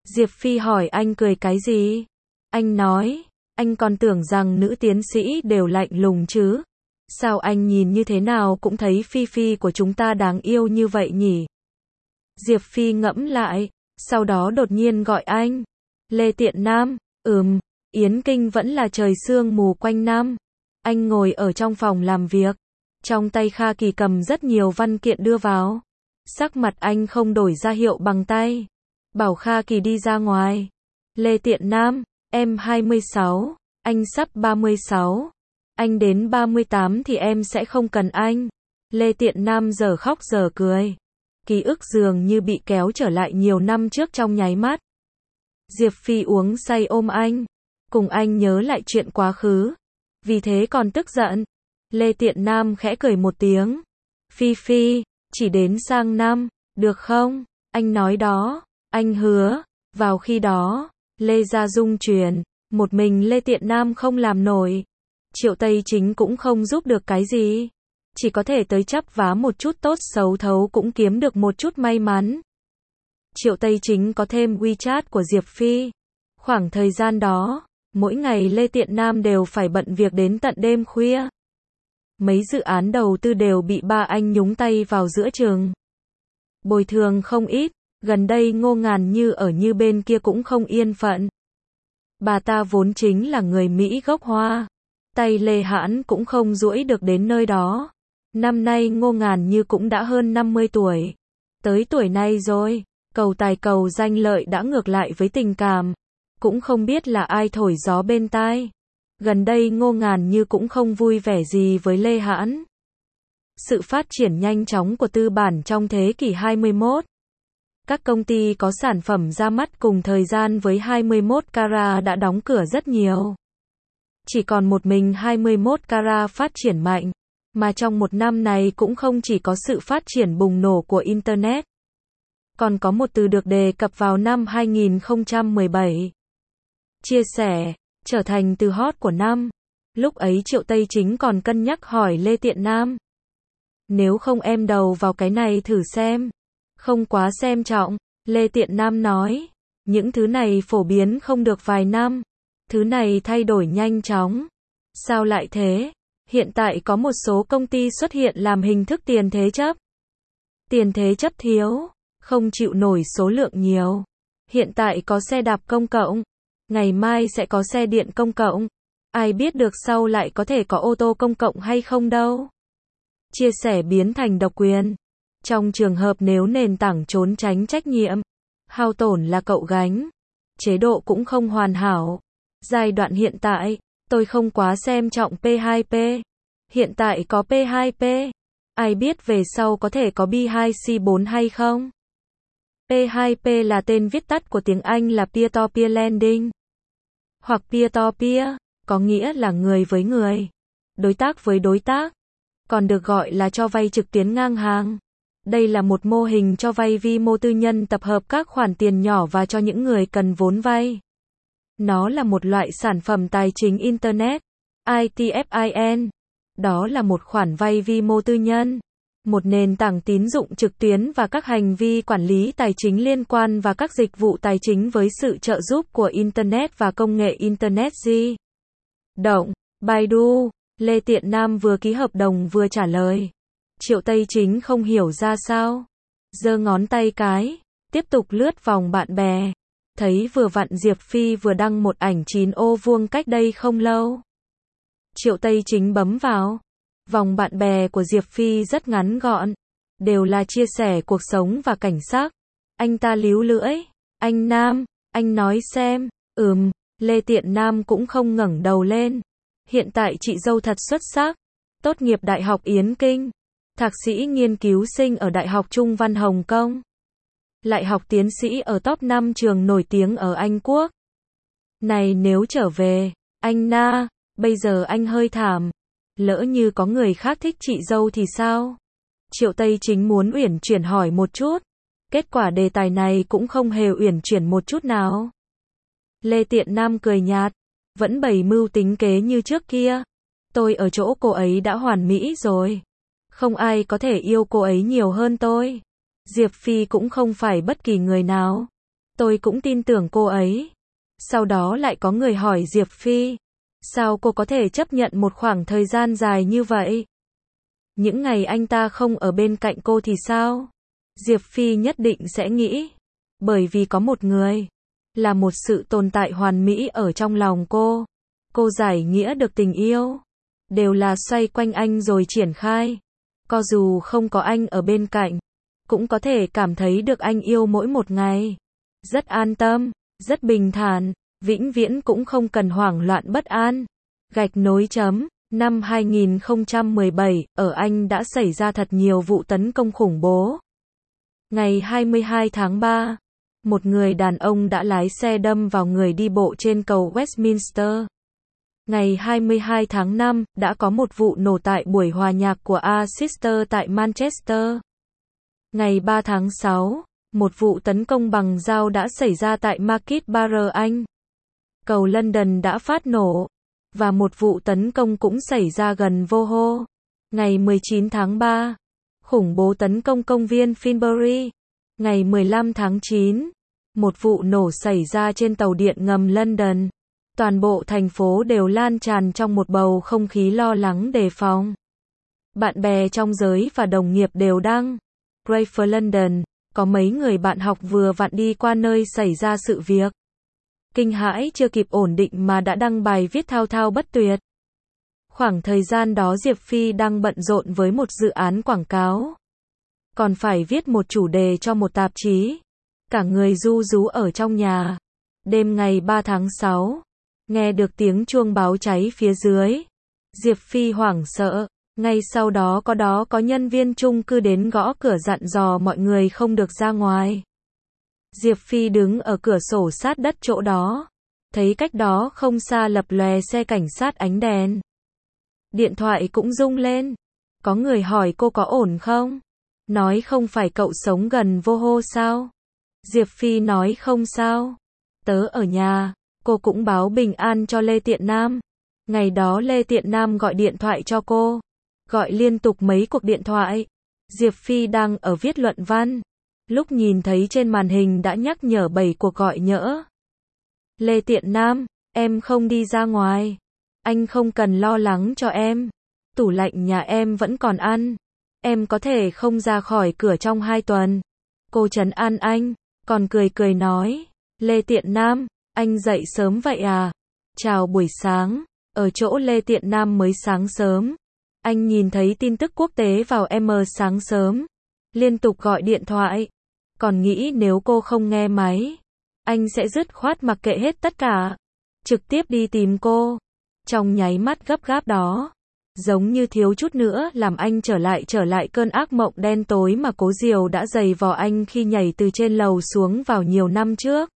Diệp Phi hỏi anh cười cái gì? Anh nói, anh còn tưởng rằng nữ tiến sĩ đều lạnh lùng chứ. Sao anh nhìn như thế nào cũng thấy Phi Phi của chúng ta đáng yêu như vậy nhỉ? Diệp Phi ngẫm lại, sau đó đột nhiên gọi anh. Lê Tiện Nam, ừm, Yến Kinh vẫn là trời sương mù quanh năm. Anh ngồi ở trong phòng làm việc, trong tay Kha Kỳ cầm rất nhiều văn kiện đưa vào. Sắc mặt anh không đổi ra hiệu bằng tay. Bảo Kha Kỳ đi ra ngoài. Lê Tiện Nam, em hai mươi sáu, anh sắp ba mươi sáu. Anh đến ba mươi tám thì em sẽ không cần anh. Lê Tiện Nam giờ khóc giờ cười. Ký ức dường như bị kéo trở lại nhiều năm trước trong nháy mắt. Diệp Phi uống say ôm anh, cùng anh nhớ lại chuyện quá khứ. Vì thế còn tức giận. Lê Tiện Nam khẽ cười một tiếng. Phi Phi, chỉ đến sang năm, được không? Anh nói đó, anh hứa. Vào khi đó, Lê Gia Dung truyền, một mình Lê Tiện Nam không làm nổi. Triệu Tây Chính cũng không giúp được cái gì. Chỉ có thể tới chắp vá một chút tốt xấu thấu cũng kiếm được một chút may mắn. Triệu Tây Chính có thêm WeChat của Diệp Phi. Khoảng thời gian đó, mỗi ngày Lê Tiện Nam đều phải bận việc đến tận đêm khuya. Mấy dự án đầu tư đều bị ba anh nhúng tay vào giữa chừng. Bồi thường không ít, gần đây Ngô Ngàn Như ở Như bên kia cũng không yên phận. Bà ta vốn chính là người Mỹ gốc Hoa. Tay Lê Hãn cũng không duỗi được đến nơi đó. Năm nay Ngô Ngàn Như cũng đã hơn năm mươi tuổi. Tới tuổi này rồi, cầu tài cầu danh lợi đã ngược lại với tình cảm. Cũng không biết là ai thổi gió bên tai. Gần đây Ngô Ngàn Như cũng không vui vẻ gì với Lê Hãn. Sự phát triển nhanh chóng của tư bản trong thế kỷ hai mươi mốt. Các công ty có sản phẩm ra mắt cùng thời gian với hai mươi mốt carat đã đóng cửa rất nhiều. Chỉ còn một mình hai mươi mốt carat phát triển mạnh. Mà trong một năm này cũng không chỉ có sự phát triển bùng nổ của Internet. Còn có một từ được đề cập vào năm hai nghìn không trăm mười bảy. Chia sẻ, trở thành từ hot của năm. Lúc ấy Triệu Tây Chính còn cân nhắc hỏi Lê Tiện Nam. Nếu không em đầu vào cái này thử xem. Không quá xem trọng, Lê Tiện Nam nói. Những thứ này phổ biến không được vài năm. Thứ này thay đổi nhanh chóng. Sao lại thế? Hiện tại có một số công ty xuất hiện làm hình thức tiền thế chấp. Tiền thế chấp thiếu, không chịu nổi số lượng nhiều. Hiện tại có xe đạp công cộng, ngày mai sẽ có xe điện công cộng. Ai biết được sau lại có thể có ô tô công cộng hay không đâu. Chia sẻ biến thành độc quyền. Trong trường hợp nếu nền tảng trốn tránh trách nhiệm, hao tổn là cậu gánh. Chế độ cũng không hoàn hảo. Giai đoạn hiện tại, tôi không quá xem trọng P hai P. Hiện tại có P hai P. Ai biết về sau có thể có B hai C bốn hay không? P hai P là tên viết tắt của tiếng Anh là Peer-to-Peer Lending. Hoặc Peer-to-Peer, có nghĩa là người với người. Đối tác với đối tác. Còn được gọi là cho vay trực tuyến ngang hàng. Đây là một mô hình cho vay vi mô tư nhân tập hợp các khoản tiền nhỏ và cho những người cần vốn vay. Nó là một loại sản phẩm tài chính Internet, I T F I N. Đó là một khoản vay vi mô tư nhân, một nền tảng tín dụng trực tuyến và các hành vi quản lý tài chính liên quan và các dịch vụ tài chính với sự trợ giúp của Internet và công nghệ Internet di động. Baidu, Lê Tiện Nam vừa ký hợp đồng vừa trả lời. Triệu Tây Chính không hiểu ra sao. Giơ ngón tay cái, tiếp tục lướt vòng bạn bè. Thấy vừa vặn Diệp Phi vừa đăng một ảnh chín ô vuông cách đây không lâu. Triệu Tây Chính bấm vào. Vòng bạn bè của Diệp Phi rất ngắn gọn. Đều là chia sẻ cuộc sống và cảnh sắc. Anh ta líu lưỡi. Anh Nam, anh nói xem. Ừm, Lê Tiện Nam cũng không ngẩng đầu lên. Hiện tại chị dâu thật xuất sắc. Tốt nghiệp Đại học Yến Kinh. Thạc sĩ nghiên cứu sinh ở Đại học Trung Văn Hồng Kông. Lại học tiến sĩ ở top năm trường nổi tiếng ở Anh Quốc. Này nếu trở về, anh Na, bây giờ anh hơi thảm. Lỡ như có người khác thích chị dâu thì sao? Triệu Tây Chính muốn uyển chuyển hỏi một chút. Kết quả đề tài này cũng không hề uyển chuyển một chút nào. Lê Tiện Nam cười nhạt. Vẫn bày mưu tính kế như trước kia. Tôi ở chỗ cô ấy đã hoàn mỹ rồi. Không ai có thể yêu cô ấy nhiều hơn tôi. Diệp Phi cũng không phải bất kỳ người nào. Tôi cũng tin tưởng cô ấy. Sau đó lại có người hỏi Diệp Phi, sao cô có thể chấp nhận một khoảng thời gian dài như vậy? Những ngày anh ta không ở bên cạnh cô thì sao? Diệp Phi nhất định sẽ nghĩ, bởi vì có một người, là một sự tồn tại hoàn mỹ ở trong lòng cô. Cô giải nghĩa được tình yêu, đều là xoay quanh anh rồi triển khai. Có dù không có anh ở bên cạnh, cũng có thể cảm thấy được anh yêu mỗi một ngày. Rất an tâm, rất bình thản, vĩnh viễn cũng không cần hoảng loạn bất an. Gạch nối chấm. Năm hai nghìn không trăm mười bảy, ở Anh đã xảy ra thật nhiều vụ tấn công khủng bố. Ngày hai mươi hai tháng ba, một người đàn ông đã lái xe đâm vào người đi bộ trên cầu Westminster. Ngày hai mươi hai tháng năm, đã có một vụ nổ tại buổi hòa nhạc của A Sister tại Manchester. Ngày ba tháng sáu, một vụ tấn công bằng dao đã xảy ra tại Market Bar Anh. Cầu London đã phát nổ. Và một vụ tấn công cũng xảy ra gần Soho. Ngày mười chín tháng ba, khủng bố tấn công công viên Finsbury. Ngày mười lăm tháng chín, một vụ nổ xảy ra trên tàu điện ngầm London. Toàn bộ thành phố đều lan tràn trong một bầu không khí lo lắng đề phòng. Bạn bè trong giới và đồng nghiệp đều đăng. Pray for London, có mấy người bạn học vừa vặn đi qua nơi xảy ra sự việc. Kinh hãi chưa kịp ổn định mà đã đăng bài viết thao thao bất tuyệt. Khoảng thời gian đó Diệp Phi đang bận rộn với một dự án quảng cáo. Còn phải viết một chủ đề cho một tạp chí. Cả người ru rú ở trong nhà. Đêm ngày ba tháng sáu, nghe được tiếng chuông báo cháy phía dưới. Diệp Phi hoảng sợ. Ngay sau đó có đó có nhân viên chung cư đến gõ cửa dặn dò mọi người không được ra ngoài. Diệp Phi đứng ở cửa sổ sát đất chỗ đó. Thấy cách đó không xa lập lòe xe cảnh sát ánh đèn. Điện thoại cũng rung lên. Có người hỏi cô có ổn không? Nói không phải cậu sống gần Soho sao? Diệp Phi nói không sao. Tớ ở nhà. Cô cũng báo bình an cho Lê Tiện Nam. Ngày đó Lê Tiện Nam gọi điện thoại cho cô. Gọi liên tục mấy cuộc điện thoại. Diệp Phi đang ở viết luận văn. Lúc nhìn thấy trên màn hình đã nhắc nhở bảy cuộc gọi nhỡ. Lê Tiện Nam, em không đi ra ngoài. Anh không cần lo lắng cho em. Tủ lạnh nhà em vẫn còn ăn. Em có thể không ra khỏi cửa trong hai tuần. Cô trấn an anh, còn cười cười nói. Lê Tiện Nam, anh dậy sớm vậy à? Chào buổi sáng. Ở chỗ Lê Tiện Nam mới sáng sớm. Anh nhìn thấy tin tức quốc tế vào M sáng sớm. Liên tục gọi điện thoại. Còn nghĩ nếu cô không nghe máy, anh sẽ dứt khoát mặc kệ hết tất cả. Trực tiếp đi tìm cô. Trong nháy mắt gấp gáp đó, giống như thiếu chút nữa làm anh trở lại trở lại cơn ác mộng đen tối mà Cố Diều đã giày vò anh khi nhảy từ trên lầu xuống vào nhiều năm trước.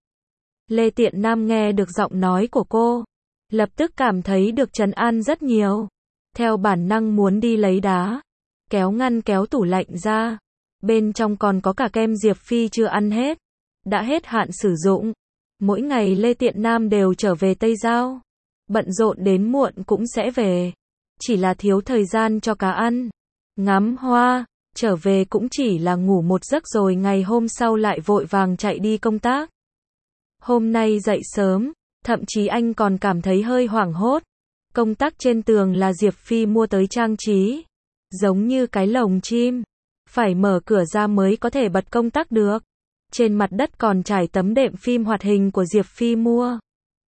Lê Tiện Nam nghe được giọng nói của cô, lập tức cảm thấy được trấn an rất nhiều. Theo bản năng muốn đi lấy đá, kéo ngăn kéo tủ lạnh ra. Bên trong còn có cả kem Diệp Phi chưa ăn hết, đã hết hạn sử dụng. Mỗi ngày Lê Tiện Nam đều trở về Tây Giao. Bận rộn đến muộn cũng sẽ về. Chỉ là thiếu thời gian cho cá ăn, ngắm hoa, trở về cũng chỉ là ngủ một giấc rồi ngày hôm sau lại vội vàng chạy đi công tác. Hôm nay dậy sớm, thậm chí anh còn cảm thấy hơi hoảng hốt. Công tắc trên tường là Diệp Phi mua tới trang trí, giống như cái lồng chim. Phải mở cửa ra mới có thể bật công tắc được. Trên mặt đất còn trải tấm đệm phim hoạt hình của Diệp Phi mua.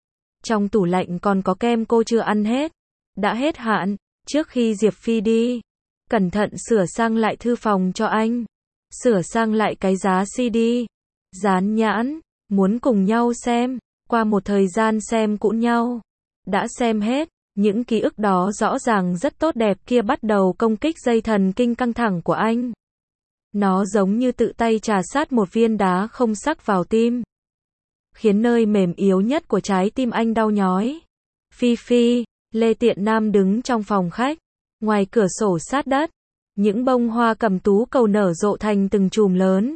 Trong tủ lạnh còn có kem cô chưa ăn hết. Đã hết hạn. Trước khi Diệp Phi đi, cẩn thận sửa sang lại thư phòng cho anh. Sửa sang lại cái giá xê đê. Dán nhãn. Muốn cùng nhau xem. Qua một thời gian xem cũng nhau. Đã xem hết. Những ký ức đó rõ ràng rất tốt đẹp kia bắt đầu công kích dây thần kinh căng thẳng của anh. Nó giống như tự tay trà sát một viên đá không sắc vào tim. Khiến nơi mềm yếu nhất của trái tim anh đau nhói. Phi Phi, Lê Tiện Nam đứng trong phòng khách. Ngoài cửa sổ sát đất. Những bông hoa cẩm tú cầu nở rộ thành từng chùm lớn.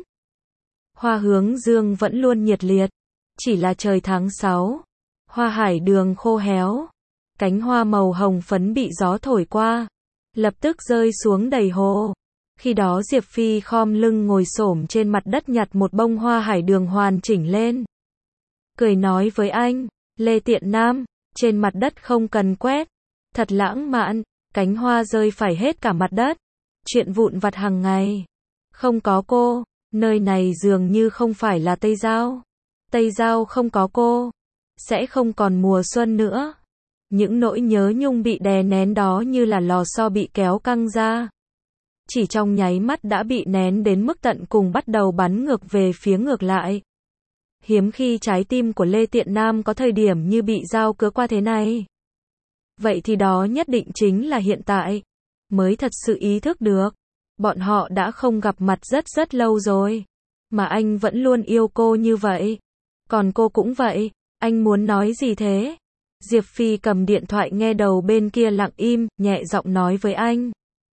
Hoa hướng dương vẫn luôn nhiệt liệt. Chỉ là trời tháng sáu. Hoa hải đường khô héo. Cánh hoa màu hồng phấn bị gió thổi qua. Lập tức rơi xuống đầy hồ. Khi đó Diệp Phi khom lưng ngồi xổm trên mặt đất nhặt một bông hoa hải đường hoàn chỉnh lên. Cười nói với anh, Lê Tiện Nam, trên mặt đất không cần quét. Thật lãng mạn, cánh hoa rơi phải hết cả mặt đất. Chuyện vụn vặt hàng ngày. Không có cô, nơi này dường như không phải là Tây Giao. Tây Giao không có cô, sẽ không còn mùa xuân nữa. Những nỗi nhớ nhung bị đè nén đó như là lò xo bị kéo căng ra. Chỉ trong nháy mắt đã bị nén đến mức tận cùng bắt đầu bắn ngược về phía ngược lại. Hiếm khi trái tim của Lê Tiện Nam có thời điểm như bị dao cứa qua thế này. Vậy thì đó nhất định chính là hiện tại. Mới thật sự ý thức được. Bọn họ đã không gặp mặt rất rất lâu rồi. Mà anh vẫn luôn yêu cô như vậy. Còn cô cũng vậy. Anh muốn nói gì thế? Diệp Phi cầm điện thoại nghe đầu bên kia lặng im, nhẹ giọng nói với anh.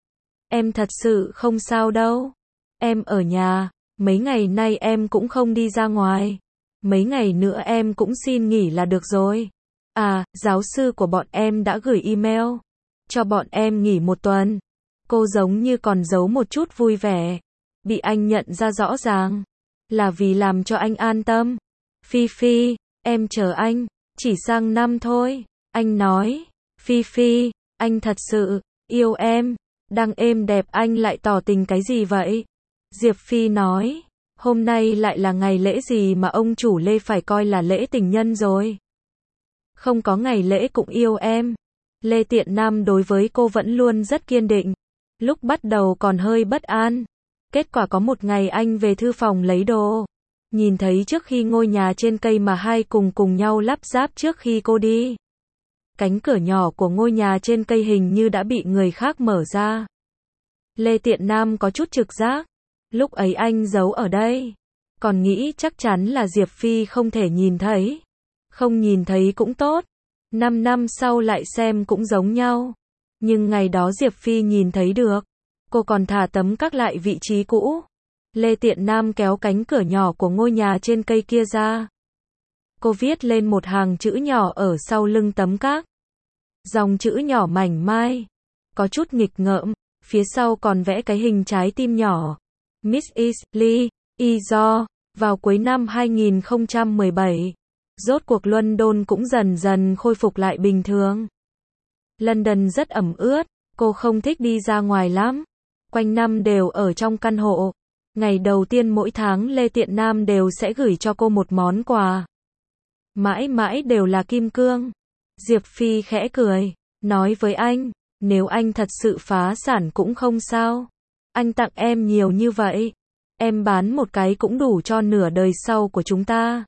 Em thật sự không sao đâu. Em ở nhà. Mấy ngày nay em cũng không đi ra ngoài. Mấy ngày nữa em cũng xin nghỉ là được rồi. À, giáo sư của bọn em đã gửi email. Cho bọn em nghỉ một tuần. Cô giống như còn giấu một chút vui vẻ. Bị anh nhận ra rõ ràng. Là vì làm cho anh an tâm. Phi Phi, em chờ anh. Chỉ sang năm thôi. Anh nói. Phi Phi, anh thật sự yêu em. Đang êm đẹp anh lại tỏ tình cái gì vậy? Diệp Phi nói. Hôm nay lại là ngày lễ gì mà ông chủ Lê phải coi là lễ tình nhân rồi. Không có ngày lễ cũng yêu em. Lê Tiện Nam đối với cô vẫn luôn rất kiên định. Lúc bắt đầu còn hơi bất an. Kết quả có một ngày anh về thư phòng lấy đồ. Nhìn thấy trước khi ngôi nhà trên cây mà hai cùng cùng nhau lắp ráp trước khi cô đi. Cánh cửa nhỏ của ngôi nhà trên cây hình như đã bị người khác mở ra. Lê Tiện Nam có chút trực giác. Lúc ấy anh giấu ở đây. Còn nghĩ chắc chắn là Diệp Phi không thể nhìn thấy. Không nhìn thấy cũng tốt. Năm năm sau lại xem cũng giống nhau. Nhưng ngày đó Diệp Phi nhìn thấy được. Cô còn thả tấm các lại vị trí cũ. Lê Tiện Nam kéo cánh cửa nhỏ của ngôi nhà trên cây kia ra. Cô viết lên một hàng chữ nhỏ ở sau lưng tấm các. Dòng chữ nhỏ mảnh mai. Có chút nghịch ngợm. Phía sau còn vẽ cái hình trái tim nhỏ. Miss Lee, Izo. Vào cuối năm hai nghìn không trăm mười bảy. Rốt cuộc London cũng dần dần khôi phục lại bình thường. London rất ẩm ướt. Cô không thích đi ra ngoài lắm. Quanh năm đều ở trong căn hộ. Ngày đầu tiên mỗi tháng Lê Tiện Nam đều sẽ gửi cho cô một món quà. Mãi mãi đều là kim cương. Diệp Phi khẽ cười. Nói với anh. Nếu anh thật sự phá sản cũng không sao. Anh tặng em nhiều như vậy. Em bán một cái cũng đủ cho nửa đời sau của chúng ta.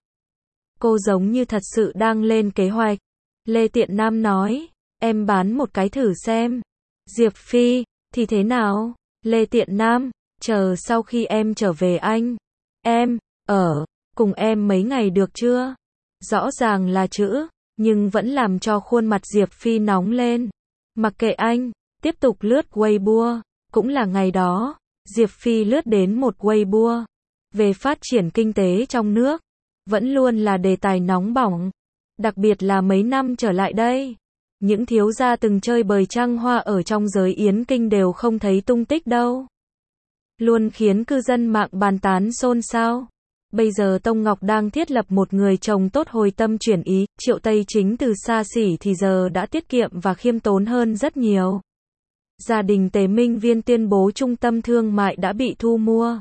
Cô giống như thật sự đang lên kế hoạch. Lê Tiện Nam nói. Em bán một cái thử xem. Diệp Phi. Thì thế nào? Lê Tiện Nam. Chờ sau khi em trở về anh. Em. Ở. Cùng em mấy ngày được chưa? Rõ ràng là chữ. Nhưng vẫn làm cho khuôn mặt Diệp Phi nóng lên. Mặc kệ anh. Tiếp tục lướt Weibo. Cũng là ngày đó. Diệp Phi lướt đến một Weibo. Về phát triển kinh tế trong nước. Vẫn luôn là đề tài nóng bỏng. Đặc biệt là mấy năm trở lại đây. Những thiếu gia từng chơi bời trăng hoa ở trong giới yến kinh đều không thấy tung tích đâu. Luôn khiến cư dân mạng bàn tán xôn xao. Bây giờ Tông Ngọc đang thiết lập một người chồng tốt hồi tâm chuyển ý. Triệu Tây Chính từ xa xỉ thì giờ đã tiết kiệm và khiêm tốn hơn rất nhiều. Gia đình Tề Minh Viên tuyên bố trung tâm thương mại đã bị thu mua.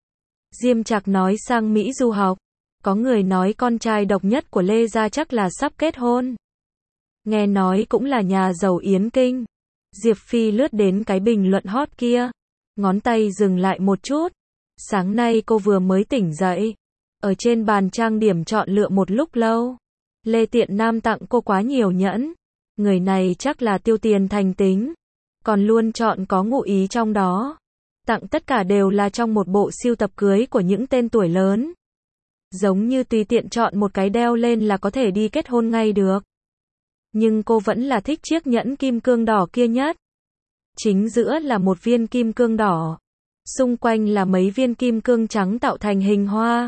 Diêm Trạc nói sang Mỹ du học. Có người nói con trai độc nhất của Lê Gia chắc là sắp kết hôn. Nghe nói cũng là nhà giàu yến kinh. Diệp Phi lướt đến cái bình luận hot kia. Ngón tay dừng lại một chút. Sáng nay cô vừa mới tỉnh dậy. Ở trên bàn trang điểm chọn lựa một lúc lâu. Lê Tiện Nam tặng cô quá nhiều nhẫn. Người này chắc là tiêu tiền thành tính. Còn luôn chọn có ngụ ý trong đó. Tặng tất cả đều là trong một bộ sưu tập cưới của những tên tuổi lớn. Giống như tùy tiện chọn một cái đeo lên là có thể đi kết hôn ngay được. Nhưng cô vẫn là thích chiếc nhẫn kim cương đỏ kia nhất. Chính giữa là một viên kim cương đỏ. Xung quanh là mấy viên kim cương trắng tạo thành hình hoa.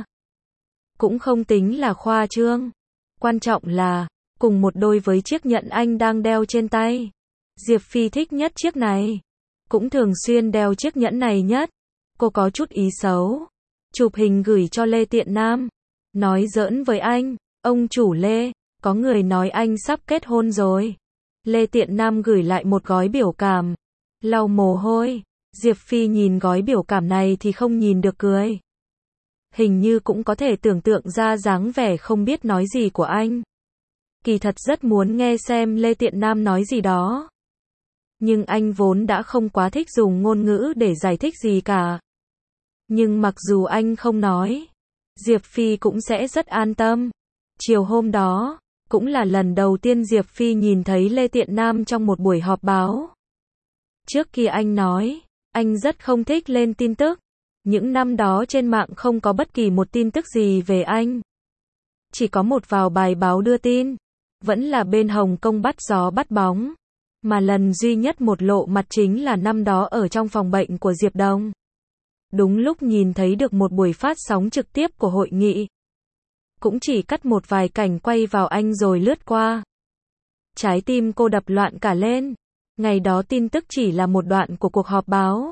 Cũng không tính là khoa trương. Quan trọng là, cùng một đôi với chiếc nhẫn anh đang đeo trên tay. Diệp Phi thích nhất chiếc này. cũng thường xuyên đeo chiếc nhẫn này nhất. Cô có chút ý xấu. Chụp hình gửi cho Lê Tiện Nam. Nói giỡn với anh, ông chủ Lê, có người nói anh sắp kết hôn rồi. Lê Tiện Nam gửi lại một gói biểu cảm. Lau mồ hôi. Diệp Phi nhìn gói biểu cảm này thì không nhìn được cười. Hình như cũng có thể tưởng tượng ra dáng vẻ không biết nói gì của anh. Kỳ thật rất muốn nghe xem Lê Tiện Nam nói gì đó. Nhưng anh vốn đã không quá thích dùng ngôn ngữ để giải thích gì cả. Nhưng mặc dù anh không nói, Diệp Phi cũng sẽ rất an tâm. Chiều hôm đó, cũng là lần đầu tiên Diệp Phi nhìn thấy Lê Tiện Nam trong một buổi họp báo. Trước kia anh nói, anh rất không thích lên tin tức. Những năm đó trên mạng không có bất kỳ một tin tức gì về anh. Chỉ có một vào bài báo đưa tin. Vẫn là bên Hồng Kông bắt gió bắt bóng. Mà lần duy nhất một lộ mặt chính là năm đó ở trong phòng bệnh của Diệp Đông. Đúng lúc nhìn thấy được một buổi phát sóng trực tiếp của hội nghị. Cũng chỉ cắt một vài cảnh quay vào anh rồi lướt qua. Trái tim cô đập loạn cả lên. Ngày đó tin tức chỉ là một đoạn của cuộc họp báo.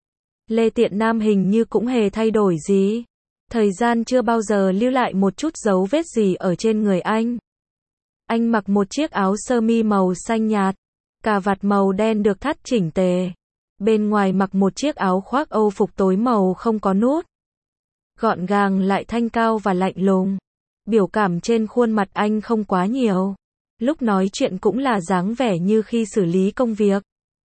Lê Tiện Nam hình như cũng hề thay đổi gì. Thời gian chưa bao giờ lưu lại một chút dấu vết gì ở trên người anh. Anh mặc một chiếc áo sơ mi màu xanh nhạt. Cà vạt màu đen được thắt chỉnh tề. Bên ngoài mặc một chiếc áo khoác Âu phục tối màu không có nút. Gọn gàng lại thanh cao và lạnh lùng. Biểu cảm trên khuôn mặt anh không quá nhiều. Lúc nói chuyện cũng là dáng vẻ như khi xử lý công việc.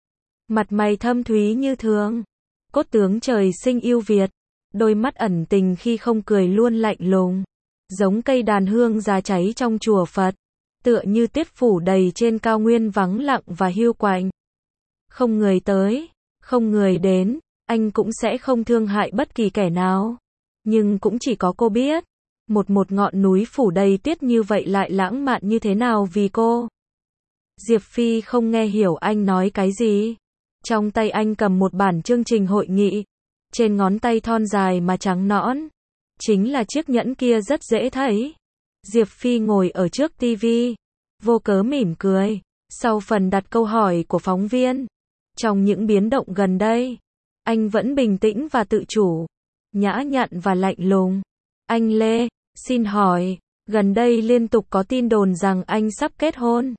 Mặt mày thâm thúy như thường. Cốt tướng trời sinh yêu Việt. Đôi mắt ẩn tình khi không cười luôn lạnh lùng. Giống cây đàn hương già cháy trong chùa Phật. Tựa như tuyết phủ đầy trên cao nguyên vắng lặng và hiu quạnh. Không người tới, không người đến, anh cũng sẽ không thương hại bất kỳ kẻ nào. Nhưng cũng chỉ có cô biết. Một một ngọn núi phủ đầy tuyết như vậy lại lãng mạn như thế nào vì cô. Diệp Phi không nghe hiểu anh nói cái gì. Trong tay anh cầm một bản chương trình hội nghị. Trên ngón tay thon dài mà trắng nõn. Chính là chiếc nhẫn kia rất dễ thấy. Diệp Phi ngồi ở trước tivi. Vô cớ mỉm cười. Sau phần đặt câu hỏi của phóng viên. Trong những biến động gần đây. Anh vẫn bình tĩnh và tự chủ. Nhã nhặn và lạnh lùng. Anh Lê, xin hỏi. Gần đây liên tục có tin đồn rằng anh sắp kết hôn.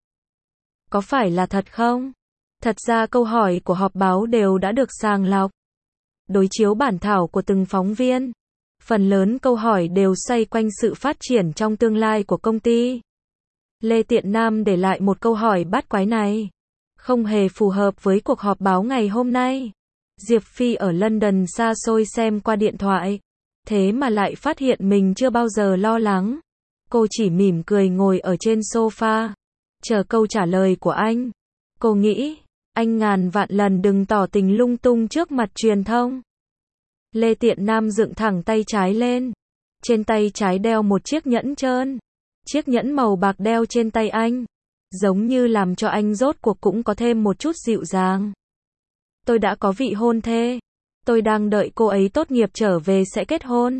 Có phải là thật không? Thật ra câu hỏi của họp báo đều đã được sàng lọc. Đối chiếu bản thảo của từng phóng viên. Phần lớn câu hỏi đều xoay quanh sự phát triển trong tương lai của công ty. Lê Tiện Nam để lại một câu hỏi bắt quái này. Không hề phù hợp với cuộc họp báo ngày hôm nay. Diệp Phi ở London xa xôi xem qua điện thoại. Thế mà lại phát hiện mình chưa bao giờ lo lắng. Cô chỉ mỉm cười ngồi ở trên sofa. Chờ câu trả lời của anh. Cô nghĩ, anh ngàn vạn lần đừng tỏ tình lung tung trước mặt truyền thông. Lê Tiện Nam dựng thẳng tay trái lên. Trên tay trái đeo một chiếc nhẫn trơn. Chiếc nhẫn màu bạc đeo trên tay anh. Giống như làm cho anh rốt cuộc cũng có thêm một chút dịu dàng. Tôi đã có vị hôn thê. Tôi đang đợi cô ấy tốt nghiệp trở về sẽ kết hôn.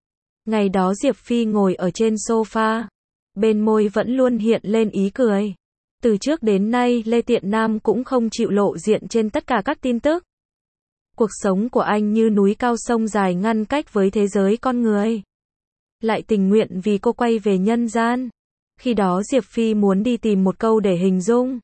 Ngày đó Diệp Phi ngồi ở trên sofa. Bên môi vẫn luôn hiện lên ý cười. Từ trước đến nay Lê Tiện Nam cũng không chịu lộ diện trên tất cả các tin tức. Cuộc sống của anh như núi cao sông dài ngăn cách với thế giới con người. Lại tình nguyện vì cô quay về nhân gian. Khi đó Diệp Phi muốn đi tìm một câu để hình dung.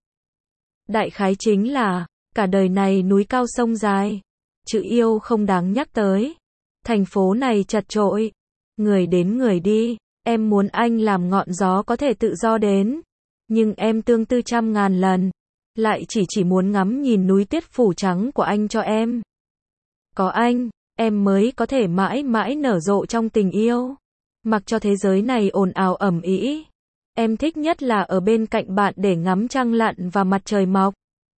Đại khái chính là, cả đời này núi cao sông dài. Chữ yêu không đáng nhắc tới. Thành phố này chật chội. Người đến người đi. Em muốn anh làm ngọn gió có thể tự do đến. Nhưng em tương tư trăm ngàn lần. Lại chỉ chỉ muốn ngắm nhìn núi tuyết phủ trắng của anh cho em. Có anh, em mới có thể mãi mãi nở rộ trong tình yêu. Mặc cho thế giới này ồn ào ầm ĩ. Em thích nhất là ở bên cạnh bạn để ngắm trăng lặn và mặt trời mọc.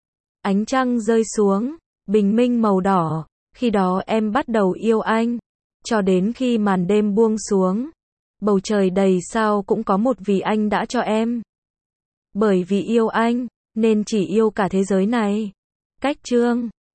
Ánh trăng rơi xuống, bình minh màu đỏ. Khi đó em bắt đầu yêu anh. Cho đến khi màn đêm buông xuống. Bầu trời đầy sao cũng có một vì anh đã cho em. Bởi vì yêu anh, nên chỉ yêu cả thế giới này. Cách chương